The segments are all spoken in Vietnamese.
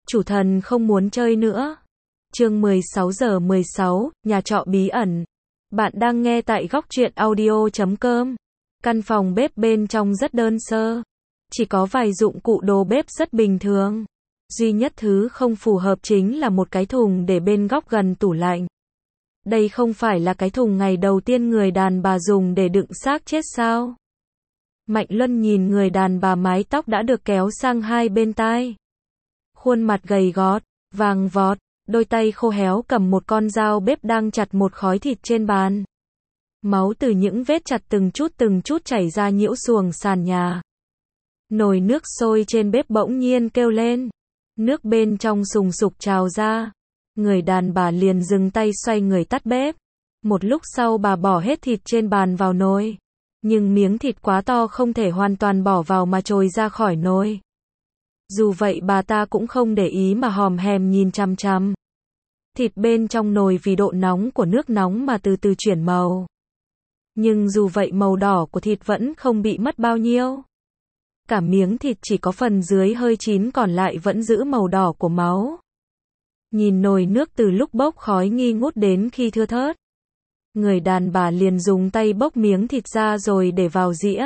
Chủ thần không muốn chơi nữa. Chương 16:16, nhà trọ bí ẩn. Bạn đang nghe tại góc truyện audio.com. Căn phòng bếp bên trong rất đơn sơ. Chỉ có vài dụng cụ đồ bếp rất bình thường. Duy nhất thứ không phù hợp chính là một cái thùng để bên góc gần tủ lạnh. Đây không phải là cái thùng ngày đầu tiên người đàn bà dùng để đựng xác chết sao? Mạnh Luân nhìn người đàn bà mái tóc đã được kéo sang hai bên tai. Khuôn mặt gầy gót, vàng vọt, đôi tay khô héo cầm một con dao bếp đang chặt một khói thịt trên bàn. Máu từ những vết chặt từng chút chảy ra nhiễu xuồng sàn nhà. Nồi nước sôi trên bếp bỗng nhiên kêu lên. Nước bên trong sùng sục trào ra. Người đàn bà liền dừng tay xoay người tắt bếp. Một lúc sau bà bỏ hết thịt trên bàn vào nồi. Nhưng miếng thịt quá to không thể hoàn toàn bỏ vào mà trồi ra khỏi nồi. Dù vậy bà ta cũng không để ý mà hòm hèm nhìn chằm chằm. Thịt bên trong nồi vì độ nóng của nước nóng mà từ từ chuyển màu. Nhưng dù vậy màu đỏ của thịt vẫn không bị mất bao nhiêu. Cả miếng thịt chỉ có phần dưới hơi chín còn lại vẫn giữ màu đỏ của máu. Nhìn nồi nước từ lúc bốc khói nghi ngút đến khi thưa thớt. Người đàn bà liền dùng tay bốc miếng thịt ra rồi để vào dĩa.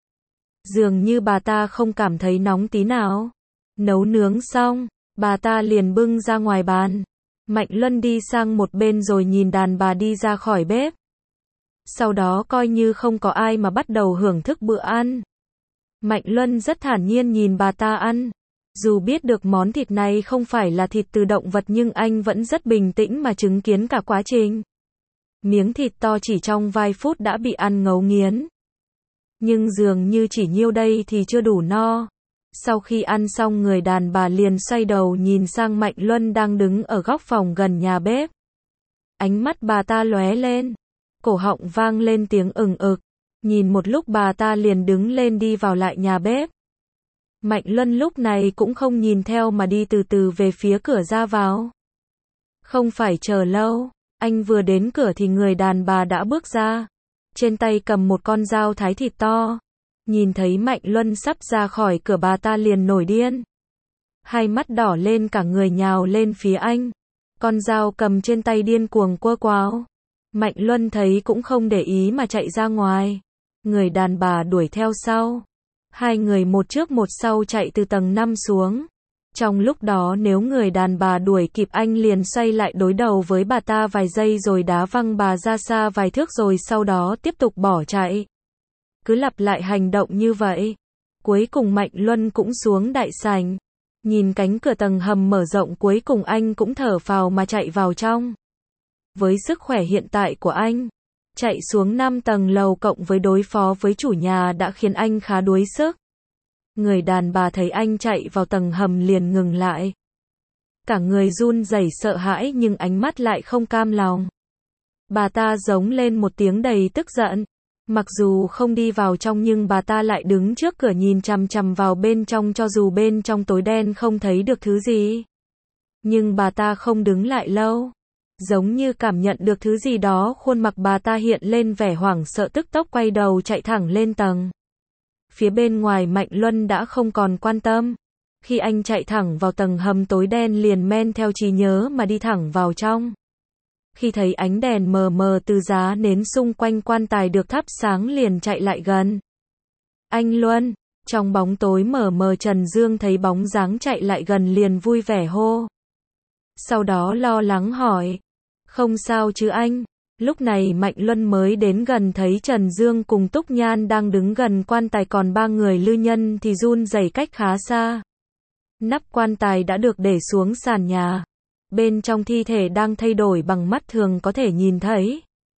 Dường như bà ta không cảm thấy nóng tí nào. Nấu nướng xong, bà ta liền bưng ra ngoài bàn. Mạnh Luân đi sang một bên rồi nhìn đàn bà đi ra khỏi bếp. Sau đó coi như không có ai mà bắt đầu hưởng thức bữa ăn. Mạnh Luân rất thản nhiên nhìn bà ta ăn. Dù biết được món thịt này không phải là thịt từ động vật nhưng anh vẫn rất bình tĩnh mà chứng kiến cả quá trình. Miếng thịt to chỉ trong vài phút đã bị ăn ngấu nghiến. Nhưng dường như chỉ nhiêu đây thì chưa đủ no. Sau khi ăn xong người đàn bà liền xoay đầu nhìn sang Mạnh Luân đang đứng ở góc phòng gần nhà bếp. Ánh mắt bà ta lóe lên. Cổ họng vang lên tiếng ừng ực. Nhìn một lúc bà ta liền đứng lên đi vào lại nhà bếp. Mạnh Luân lúc này cũng không nhìn theo mà đi từ từ về phía cửa ra vào. Không phải chờ lâu. Anh vừa đến cửa thì người đàn bà đã bước ra. Trên tay cầm một con dao thái thịt to. Nhìn thấy Mạnh Luân sắp ra khỏi cửa bà ta liền nổi điên. Hai mắt đỏ lên cả người nhào lên phía anh. Con dao cầm trên tay điên cuồng quơ quáo. Mạnh Luân thấy cũng không để ý mà chạy ra ngoài. Người đàn bà đuổi theo sau. Hai người một trước một sau chạy từ tầng 5 xuống. Trong lúc đó nếu người đàn bà đuổi kịp anh liền xoay lại đối đầu với bà ta vài giây rồi đá văng bà ra xa vài thước rồi sau đó tiếp tục bỏ chạy. Cứ lặp lại hành động như vậy. Cuối cùng Mạnh Luân cũng xuống đại sảnh. Nhìn cánh cửa tầng hầm mở rộng cuối cùng anh cũng thở phào mà chạy vào trong. Với sức khỏe hiện tại của anh, chạy xuống 5 tầng lầu cộng với đối phó với chủ nhà đã khiến anh khá đuối sức. Người đàn bà thấy anh chạy vào tầng hầm liền ngừng lại. Cả người run rẩy sợ hãi nhưng ánh mắt lại không cam lòng. Bà ta giống lên một tiếng đầy tức giận. Mặc dù không đi vào trong nhưng bà ta lại đứng trước cửa nhìn chằm chằm vào bên trong cho dù bên trong tối đen không thấy được thứ gì. Nhưng bà ta không đứng lại lâu. Giống như cảm nhận được thứ gì đó khuôn mặt bà ta hiện lên vẻ hoảng sợ tức tốc quay đầu chạy thẳng lên tầng. Phía bên ngoài Mạnh Luân đã không còn quan tâm. Khi anh chạy thẳng vào tầng hầm tối đen liền men theo trí nhớ mà đi thẳng vào trong. Khi thấy ánh đèn mờ mờ từ giá nến xung quanh quan tài được thắp sáng liền chạy lại gần. Anh Luân, trong bóng tối mờ mờ Trần Dương thấy bóng dáng chạy lại gần liền vui vẻ hô. Sau đó lo lắng hỏi. Không sao chứ anh? Lúc này Mạnh Luân mới đến gần thấy Trần Dương cùng Túc Nhan đang đứng gần quan tài còn ba người lư nhân thì run rẩy cách khá xa. Nắp quan tài đã được để xuống sàn nhà. Bên trong thi thể đang thay đổi bằng mắt thường có thể nhìn thấy.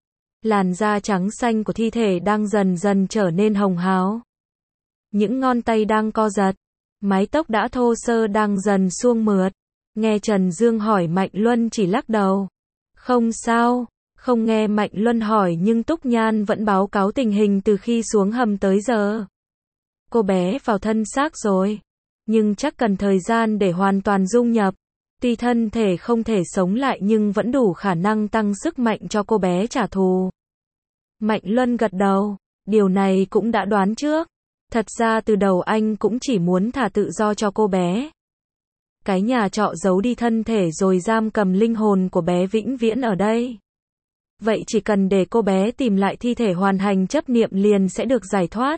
Làn da trắng xanh của thi thể đang dần dần trở nên hồng hào. Những ngón tay đang co giật. Mái tóc đã thô sơ đang dần suông mượt. Nghe Trần Dương hỏi Mạnh Luân chỉ lắc đầu. Không sao. Không nghe Mạnh Luân hỏi nhưng Túc Nhan vẫn báo cáo tình hình từ khi xuống hầm tới giờ. Cô bé vào thân xác rồi. Nhưng chắc cần thời gian để hoàn toàn dung nhập. Tuy thân thể không thể sống lại nhưng vẫn đủ khả năng tăng sức mạnh cho cô bé trả thù. Mạnh Luân gật đầu. Điều này cũng đã đoán trước. Thật ra từ đầu anh cũng chỉ muốn thả tự do cho cô bé. Cái nhà trọ giấu đi thân thể rồi giam cầm linh hồn của bé vĩnh viễn ở đây. Vậy chỉ cần để cô bé tìm lại thi thể hoàn thành chấp niệm liền sẽ được giải thoát.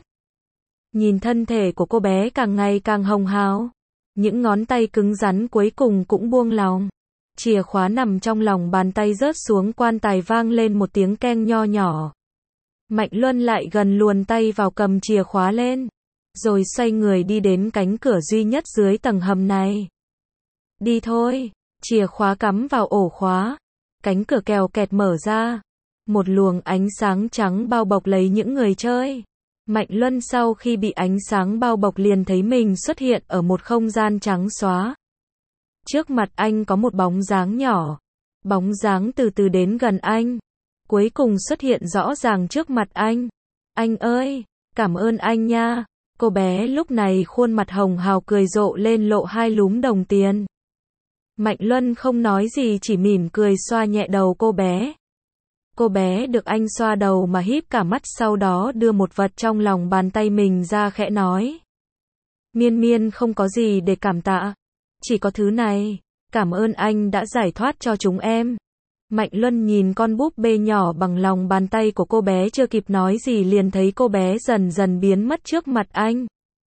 Nhìn thân thể của cô bé càng ngày càng hồng hào. Những ngón tay cứng rắn cuối cùng cũng buông lòng. Chìa khóa nằm trong lòng bàn tay rớt xuống quan tài vang lên một tiếng keng nho nhỏ. Mạnh Luân lại gần luồn tay vào cầm chìa khóa lên. Rồi xoay người đi đến cánh cửa duy nhất dưới tầng hầm này. Đi thôi. Chìa khóa cắm vào ổ khóa. Cánh cửa kèo kẹt mở ra. Một luồng ánh sáng trắng bao bọc lấy những người chơi. Mạnh Luân sau khi bị ánh sáng bao bọc liền thấy mình xuất hiện ở một không gian trắng xóa. Trước mặt anh có một bóng dáng nhỏ. Bóng dáng từ từ đến gần anh. Cuối cùng xuất hiện rõ ràng trước mặt anh. Anh ơi, cảm ơn anh nha. Cô bé lúc này khuôn mặt hồng hào cười rộ lên lộ hai lúm đồng tiền. Mạnh Luân không nói gì chỉ mỉm cười xoa nhẹ đầu cô bé. Cô bé được anh xoa đầu mà híp cả mắt sau đó đưa một vật trong lòng bàn tay mình ra khẽ nói. Miên Miên không có gì để cảm tạ. Chỉ có thứ này. Cảm ơn anh đã giải thoát cho chúng em. Mạnh Luân nhìn con búp bê nhỏ bằng lòng bàn tay của cô bé chưa kịp nói gì liền thấy cô bé dần dần biến mất trước mặt anh.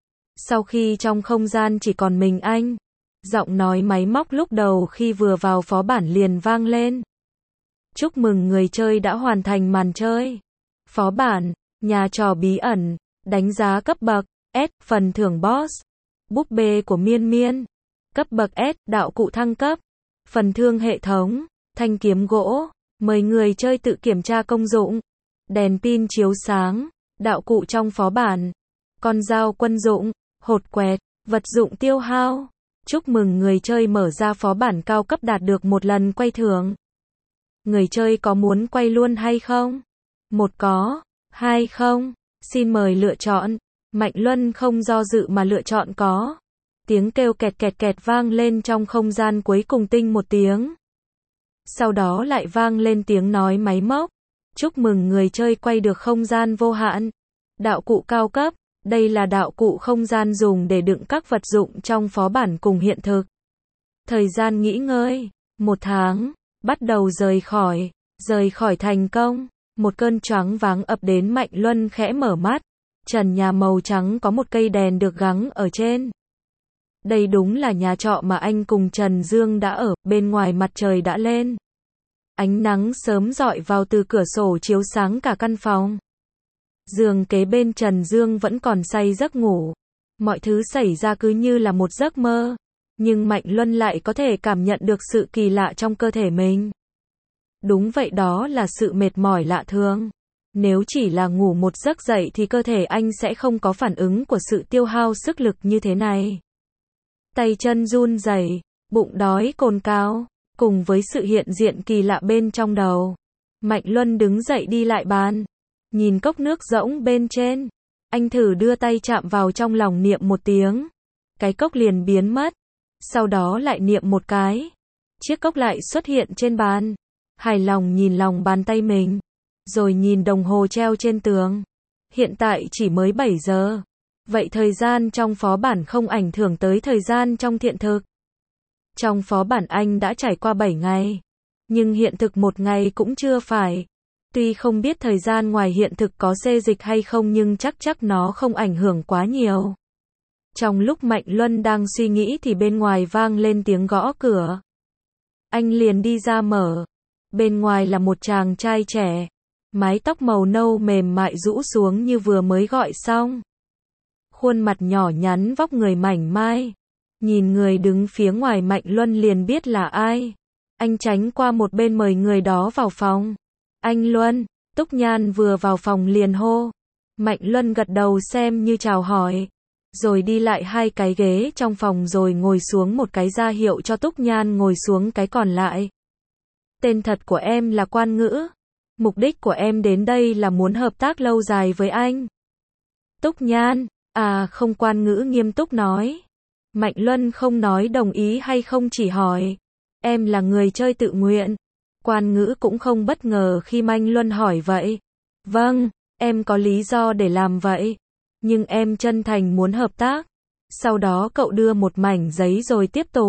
Sau khi trong không gian chỉ còn mình anh, giọng nói máy móc lúc đầu khi vừa vào phó bản liền vang lên. Chúc mừng người chơi đã hoàn thành màn chơi. Phó bản, nhà trò bí ẩn, đánh giá cấp bậc, S, phần thưởng boss, búp bê của Miên Miên, cấp bậc S, đạo cụ thăng cấp, phần thương hệ thống, thanh kiếm gỗ, mời người chơi tự kiểm tra công dụng, đèn pin chiếu sáng, đạo cụ trong phó bản, con dao quân dụng, hột quẹt, vật dụng tiêu hao. Chúc mừng người chơi mở ra phó bản cao cấp đạt được một lần quay thưởng. Người chơi có muốn quay luôn hay không? Một có, hai không, xin mời lựa chọn. Mạnh Luân không do dự mà lựa chọn có. Tiếng kêu kẹt kẹt kẹt vang lên trong không gian cuối cùng tinh một tiếng. Sau đó lại vang lên tiếng nói máy móc. Chúc mừng người chơi quay được không gian vô hạn. Đạo cụ cao cấp. Đây là đạo cụ không gian dùng để đựng các vật dụng trong phó bản cùng hiện thực. Thời gian nghỉ ngơi. 1 tháng. Bắt đầu rời khỏi thành công. Một cơn choáng váng ập đến Mạnh Luân khẽ mở mắt. Trần nhà màu trắng có một cây đèn được gắn ở trên. Đây đúng là nhà trọ mà anh cùng Trần Dương đã ở, bên ngoài mặt trời đã lên. Ánh nắng sớm rọi vào từ cửa sổ chiếu sáng cả căn phòng. Giường kế bên Trần Dương vẫn còn say giấc ngủ. Mọi thứ xảy ra cứ như là một giấc mơ. Nhưng Mạnh Luân lại có thể cảm nhận được sự kỳ lạ trong cơ thể mình. Đúng vậy, đó là sự mệt mỏi lạ thường. Nếu chỉ là ngủ một giấc dậy thì cơ thể anh sẽ không có phản ứng của sự tiêu hao sức lực như thế này. Tay chân run rẩy, bụng đói cồn cào, cùng với sự hiện diện kỳ lạ bên trong đầu. Mạnh Luân đứng dậy đi lại bàn, nhìn cốc nước rỗng bên trên. Anh thử đưa tay chạm vào trong lòng niệm một tiếng. Cái cốc liền biến mất. Sau đó lại niệm một cái. Chiếc cốc lại xuất hiện trên bàn. Hài lòng nhìn lòng bàn tay mình. Rồi nhìn đồng hồ treo trên tường. Hiện tại chỉ mới 7 giờ. Vậy thời gian trong phó bản không ảnh hưởng tới thời gian trong hiện thực. Trong phó bản anh đã trải qua 7 ngày. Nhưng hiện thực 1 ngày cũng chưa phải. Tuy không biết thời gian ngoài hiện thực có xê dịch hay không nhưng chắc nó không ảnh hưởng quá nhiều. Trong lúc Mạnh Luân đang suy nghĩ thì bên ngoài vang lên tiếng gõ cửa. Anh liền đi ra mở. Bên ngoài là một chàng trai trẻ. Mái tóc màu nâu mềm mại rũ xuống như vừa mới gọi xong. Khuôn mặt nhỏ nhắn vóc người mảnh mai. Nhìn người đứng phía ngoài Mạnh Luân liền biết là ai. Anh tránh qua một bên mời người đó vào phòng. Anh Luân, Túc Nhan vừa vào phòng liền hô. Mạnh Luân gật đầu xem như chào hỏi. Rồi đi lại 2 cái ghế trong phòng rồi ngồi xuống một cái ra hiệu cho Túc Nhan ngồi xuống cái còn lại. Tên thật của em là Quan Ngữ. Mục đích của em đến đây là muốn hợp tác lâu dài với anh. Túc Nhan, không, Quan Ngữ nghiêm túc nói. Mạnh Luân không nói đồng ý hay không, chỉ hỏi. Em là người chơi tự nguyện. Quan Ngữ cũng không bất ngờ khi Mạnh Luân hỏi vậy. Vâng, em có lý do để làm vậy. Nhưng em chân thành muốn hợp tác. Sau đó cậu đưa một mảnh giấy rồi tiếp tục.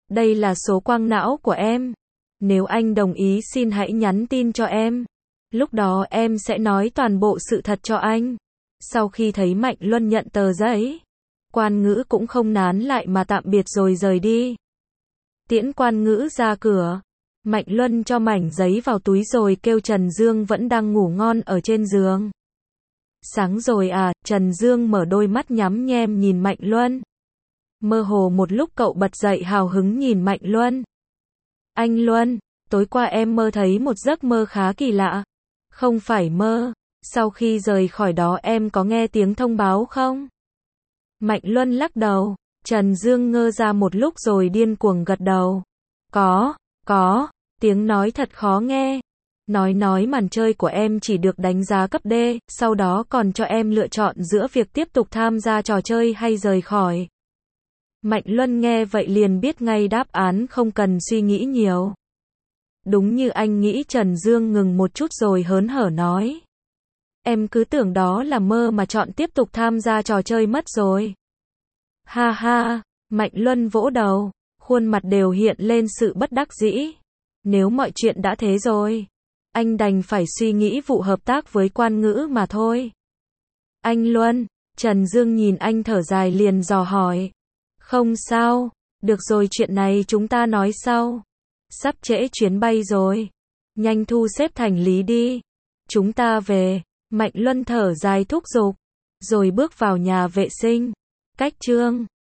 Đây là số quang não của em. Nếu anh đồng ý xin hãy nhắn tin cho em. Lúc đó em sẽ nói toàn bộ sự thật cho anh. Sau khi thấy Mạnh Luân nhận tờ giấy, Quan Ngữ cũng không nán lại mà tạm biệt rồi rời đi. Tiễn Quan Ngữ ra cửa, Mạnh Luân cho mảnh giấy vào túi rồi kêu Trần Dương vẫn đang ngủ ngon ở trên giường. Sáng rồi à, Trần Dương mở đôi mắt nhắm nhem nhìn Mạnh Luân. Mơ hồ một lúc cậu bật dậy hào hứng nhìn Mạnh Luân. Anh Luân, tối qua em mơ thấy một giấc mơ khá kỳ lạ. Không phải mơ, sau khi rời khỏi đó em có nghe tiếng thông báo không? Mạnh Luân lắc đầu, Trần Dương ngơ ra một lúc rồi điên cuồng gật đầu. Có, tiếng nói thật khó nghe. Nói màn chơi của em chỉ được đánh giá cấp D, sau đó còn cho em lựa chọn giữa việc tiếp tục tham gia trò chơi hay rời khỏi. Mạnh Luân nghe vậy liền biết ngay đáp án không cần suy nghĩ nhiều. Đúng như anh nghĩ. Trần Dương ngừng một chút rồi hớn hở nói. Em cứ tưởng đó là mơ mà chọn tiếp tục tham gia trò chơi mất rồi. Ha ha, Mạnh Luân vỗ đầu, khuôn mặt đều hiện lên sự bất đắc dĩ. Nếu mọi chuyện đã thế rồi, anh đành phải suy nghĩ vụ hợp tác với Quan Ngữ mà thôi. Anh Luân, Trần Dương nhìn anh thở dài liền dò hỏi. Không sao, được rồi, chuyện này chúng ta nói sau. Sắp trễ chuyến bay rồi. Nhanh thu xếp hành lý đi. Chúng ta về. Mạnh Luân thở dài thúc giục, rồi bước vào nhà vệ sinh. Cách chương